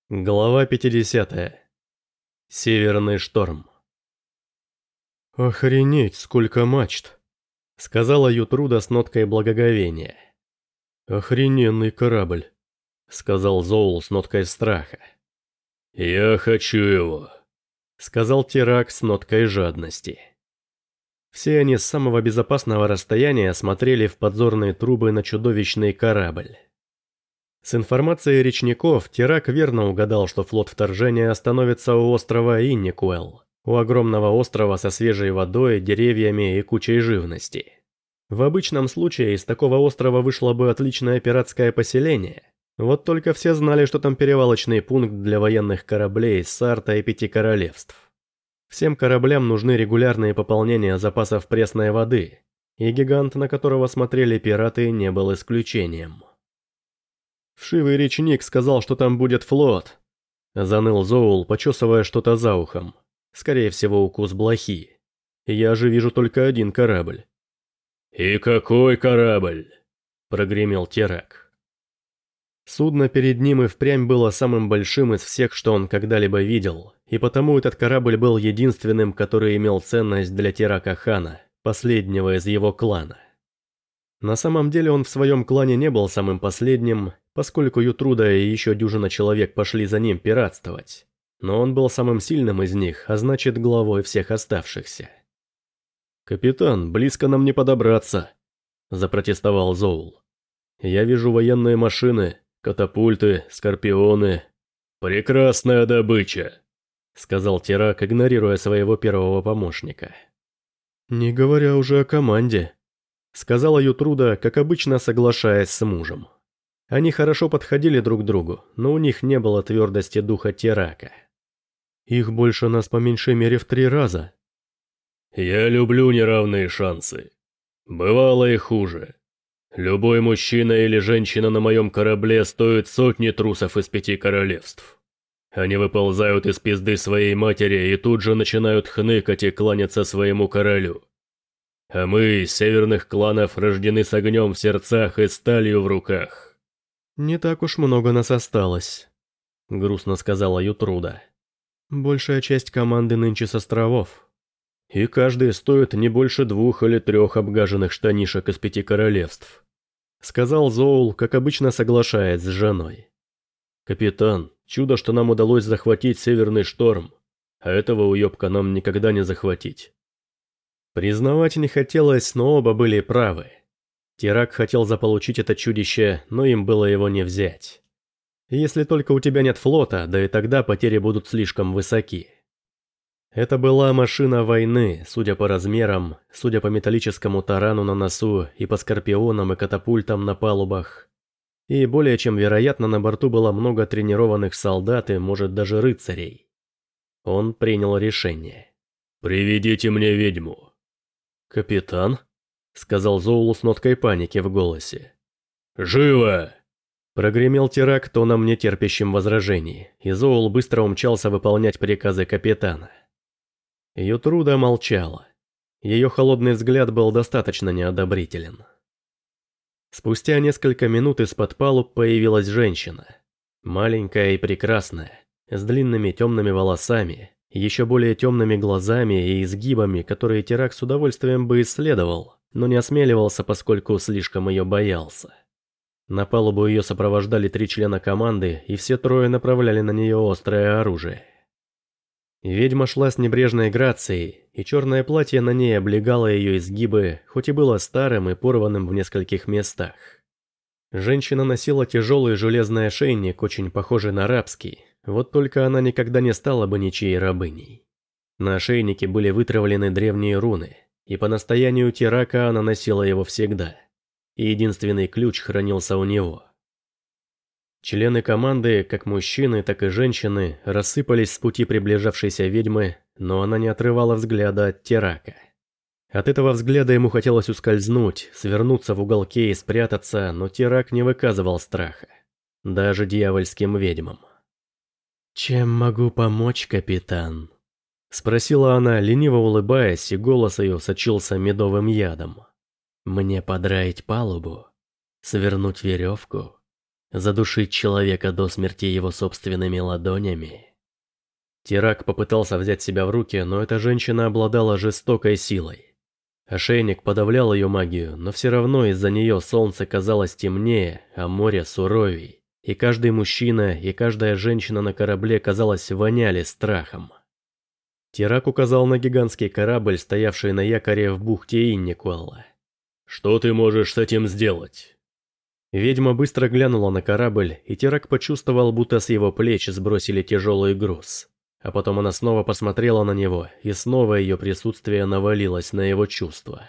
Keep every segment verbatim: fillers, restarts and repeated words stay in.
Глава пятидесятая. Северный шторм. «Охренеть, сколько мачт!» — сказала Ютруда с ноткой благоговения. «Охрененный корабль!» — сказал Зоул с ноткой страха. «Я хочу его», — сказал Тирак с ноткой жадности. Все они с самого безопасного расстояния смотрели в подзорные трубы на чудовищный корабль. С информацией речников Тирак верно угадал, что флот вторжения остановится у острова Инникуэлл, у огромного острова со свежей водой, деревьями и кучей живности. В обычном случае из такого острова вышло бы отличное пиратское поселение, вот только все знали, что там перевалочный пункт для военных кораблей из Сарта и Пяти Королевств. Всем кораблям нужны регулярные пополнения запасов пресной воды, и гигант, на которого смотрели пираты, не был исключением. «Вшивый речник сказал, что там будет флот», — заныл Зоул, почесывая что-то за ухом. Скорее всего, укус блохи. «Я же вижу только один корабль». «И какой корабль?» — прогремел Тирак. Судно перед ним и впрямь было самым большим из всех, что он когда-либо видел, и потому этот корабль был единственным, который имел ценность для Тирака Хана, последнего из его клана. На самом деле он в своем клане не был самым последним, поскольку Ютруда и еще дюжина человек пошли за ним пиратствовать. Но он был самым сильным из них, а значит главой всех оставшихся. «Капитан, близко нам не подобраться», – запротестовал Зоул. «Я вижу военные машины, катапульты, скорпионы». «Прекрасная добыча», – сказал Тирак, игнорируя своего первого помощника. «Не говоря уже о команде», – сказала Ютруда, как обычно соглашаясь с мужем. Они хорошо подходили друг к другу, но у них не было твердости духа Тирака. «Их больше нас по меньшей мере в три раза». «Я люблю неравные шансы. Бывало и хуже. Любой мужчина или женщина на моем корабле стоит сотни трусов из Пяти Королевств. Они выползают из пизды своей матери и тут же начинают хныкать и кланяться своему королю. А мы из северных кланов рождены с огнем в сердцах и сталью в руках». «Не так уж много нас осталось», — грустно сказала Ютруда. «Большая часть команды нынче с островов. И каждый стоит не больше двух или трех обгаженных штанишек из Пяти Королевств», — сказал Зоул, как обычно соглашаясь с женой. «Капитан, чудо, что нам удалось захватить Северный шторм, а этого уебка нам никогда не захватить». Признавать не хотелось, но оба были правы. Тирак хотел заполучить это чудище, но им было его не взять. Если только у тебя нет флота, да и тогда потери будут слишком высоки. Это была машина войны, судя по размерам, судя по металлическому тарану на носу и по скорпионам и катапультам на палубах. И более чем вероятно, на борту было много тренированных солдат и, может, даже рыцарей. Он принял решение. «Приведите мне ведьму». «Капитан?» — сказал Зоулу с ноткой паники в голосе. «Живо!» — прогремел Тирак тоном нетерпящим возражений, и Зоул быстро умчался выполнять приказы капитана. Ютруда молчала. Ее холодный взгляд был достаточно неодобрителен. Спустя несколько минут из-под палуб появилась женщина. Маленькая и прекрасная, с длинными темными волосами, еще более темными глазами и изгибами, которые Тирак с удовольствием бы исследовал, но не осмеливался, поскольку слишком ее боялся. На палубу ее сопровождали три члена команды, и все трое направляли на нее острое оружие. Ведьма шла с небрежной грацией, и черное платье на ней облегало ее изгибы, хоть и было старым и порванным в нескольких местах. Женщина носила тяжелый железный ошейник, очень похожий на рабский, вот только она никогда не стала бы ничьей рабыней. На ошейнике были вытравлены древние руны, и по настоянию Тирака она носила его всегда, и единственный ключ хранился у него. Члены команды, как мужчины, так и женщины, рассыпались с пути приближавшейся ведьмы, но она не отрывала взгляда от Тирака. От этого взгляда ему хотелось ускользнуть, свернуться в уголке и спрятаться, но Тирак не выказывал страха, даже дьявольским ведьмам. «Чем могу помочь, капитан?» — спросила она, лениво улыбаясь, и голос ее сочился медовым ядом. «Мне подраить палубу? Свернуть веревку? Задушить человека до смерти его собственными ладонями? Тирак попытался взять себя в руки, но эта женщина обладала жестокой силой. Ошейник подавлял ее магию, но все равно из-за нее солнце казалось темнее, а море суровей. И каждый мужчина, и каждая женщина на корабле, казалось, воняли страхом. Тирак указал на гигантский корабль, стоявший на якоре в бухте Инникуэлла. «Что ты можешь с этим сделать?» Ведьма быстро глянула на корабль, и Тирак почувствовал, будто с его плеч сбросили тяжелый груз. А потом она снова посмотрела на него, и снова ее присутствие навалилось на его чувства.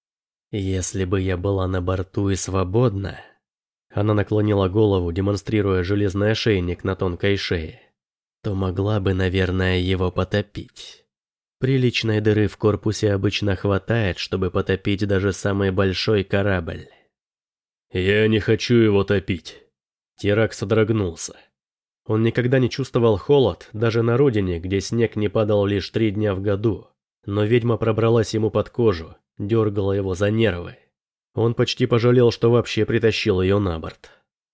«Если бы я была на борту и свободна...» Она наклонила голову, демонстрируя железный ошейник на тонкой шее. «То могла бы, наверное, его потопить. Приличной дыры в корпусе обычно хватает, чтобы потопить даже самый большой корабль». «Я не хочу его топить». Тирак содрогнулся. Он никогда не чувствовал холод, даже на родине, где снег не падал лишь три дня в году. Но ведьма пробралась ему под кожу, дергала его за нервы. Он почти пожалел, что вообще притащил ее на борт.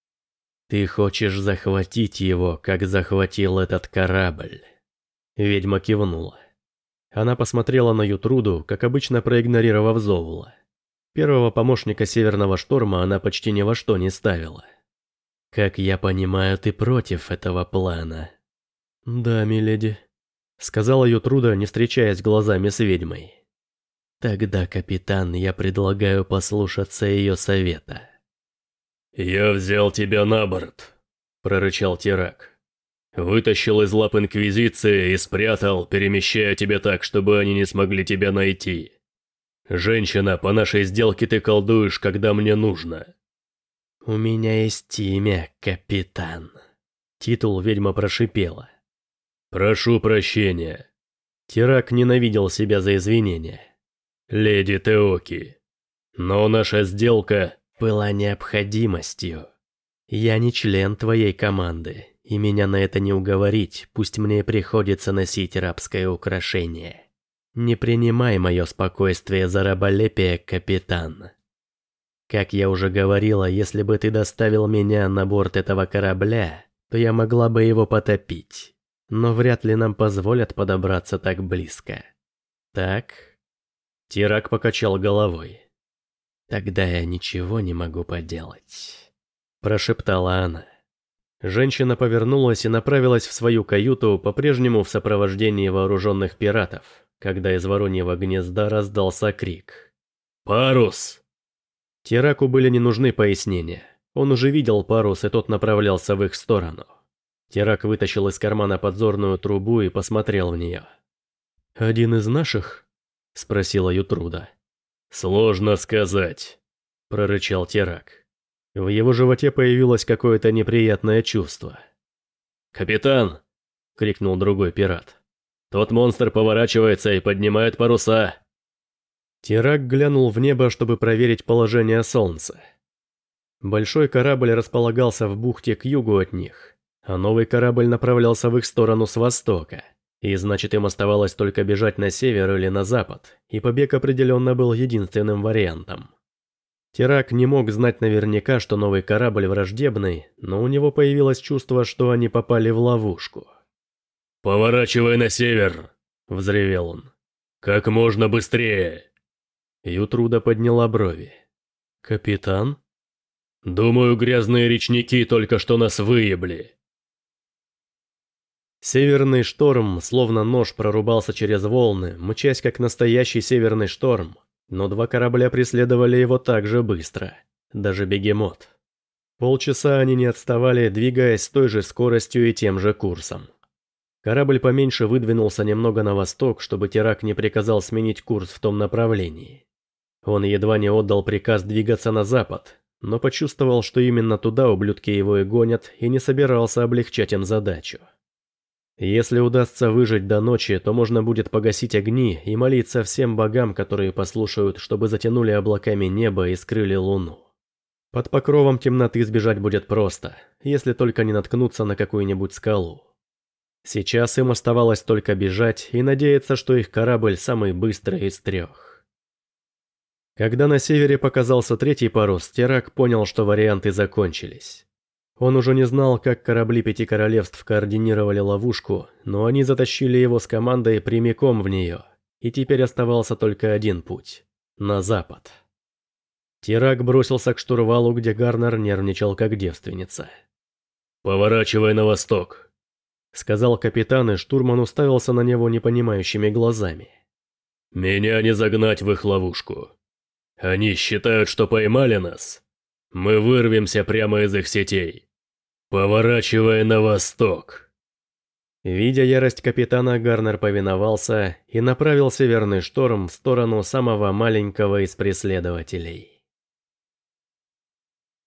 «Ты хочешь захватить его, как захватил этот корабль?» Ведьма кивнула. Она посмотрела на Ютруду, как обычно проигнорировав Зоула. Первого помощника Северного Шторма она почти ни во что не ставила. «Как я понимаю, ты против этого плана?» «Да, миледи», — сказала Ютруда, не встречаясь глазами с ведьмой. «Тогда, капитан, я предлагаю послушаться ее совета». «Я взял тебя на борт», — прорычал Тирак. «Вытащил из лап Инквизиции и спрятал, перемещая тебя так, чтобы они не смогли тебя найти. Женщина, по нашей сделке ты колдуешь, когда мне нужно». «У меня есть имя, капитан». Титул ведьма прошипела. «Прошу прощения». Тирак ненавидел себя за извинения. «Леди Теоки, но наша сделка...» «Была необходимостью. Я не член твоей команды, и меня на это не уговорить, пусть мне приходится носить рабское украшение. Не принимай мое спокойствие за раболепие, капитан. Как я уже говорила, если бы ты доставил меня на борт этого корабля, то я могла бы его потопить. Но вряд ли нам позволят подобраться так близко. Так?» Тирак покачал головой. «Тогда я ничего не могу поделать», – прошептала она. Женщина повернулась и направилась в свою каюту, по-прежнему в сопровождении вооруженных пиратов, когда из вороньего гнезда раздался крик. «Парус!» Тираку были не нужны пояснения. Он уже видел парус, и тот направлялся в их сторону. Тирак вытащил из кармана подзорную трубу и посмотрел в нее. «Один из наших?» – спросила Ютруда. «Сложно сказать», – прорычал Тирак. В его животе появилось какое-то неприятное чувство. «Капитан!» – крикнул другой пират. «Тот монстр поворачивается и поднимает паруса!» Тирак глянул в небо, чтобы проверить положение солнца. Большой корабль располагался в бухте к югу от них, а новый корабль направлялся в их сторону с востока. И значит, им оставалось только бежать на север или на запад, и побег определенно был единственным вариантом. Тирак не мог знать наверняка, что новый корабль враждебный, но у него появилось чувство, что они попали в ловушку. «Поворачивай на север!» – взревел он. «Как можно быстрее!» Ютруда подняла брови. «Капитан?» «Думаю, грязные речники только что нас выебли». Северный шторм, словно нож, прорубался через волны, мчась как настоящий северный шторм, но два корабля преследовали его так же быстро, даже бегемот. Полчаса они не отставали, двигаясь с той же скоростью и тем же курсом. Корабль поменьше выдвинулся немного на восток, чтобы Тирак не приказал сменить курс в том направлении. Он едва не отдал приказ двигаться на запад, но почувствовал, что именно туда ублюдки его и гонят, и не собирался облегчать им задачу. Если удастся выжить до ночи, то можно будет погасить огни и молиться всем богам, которые послушают, чтобы затянули облаками небо и скрыли луну. Под покровом темноты сбежать будет просто, если только не наткнуться на какую-нибудь скалу. Сейчас им оставалось только бежать и надеяться, что их корабль самый быстрый из трех. Когда на севере показался третий парус, Тирак понял, что варианты закончились. Он уже не знал, как корабли Пяти Королевств координировали ловушку, но они затащили его с командой прямиком в нее, и теперь оставался только один путь – на запад. Тирак бросился к штурвалу, где Гарнер нервничал как девственница. «Поворачивай на восток», — сказал капитан, и штурман уставился на него непонимающими глазами. «Меня не загнать в их ловушку. Они считают, что поймали нас. Мы вырвемся прямо из их сетей. Поворачивай на восток». Видя ярость капитана, Гарнер повиновался и направил северный шторм в сторону самого маленького из преследователей.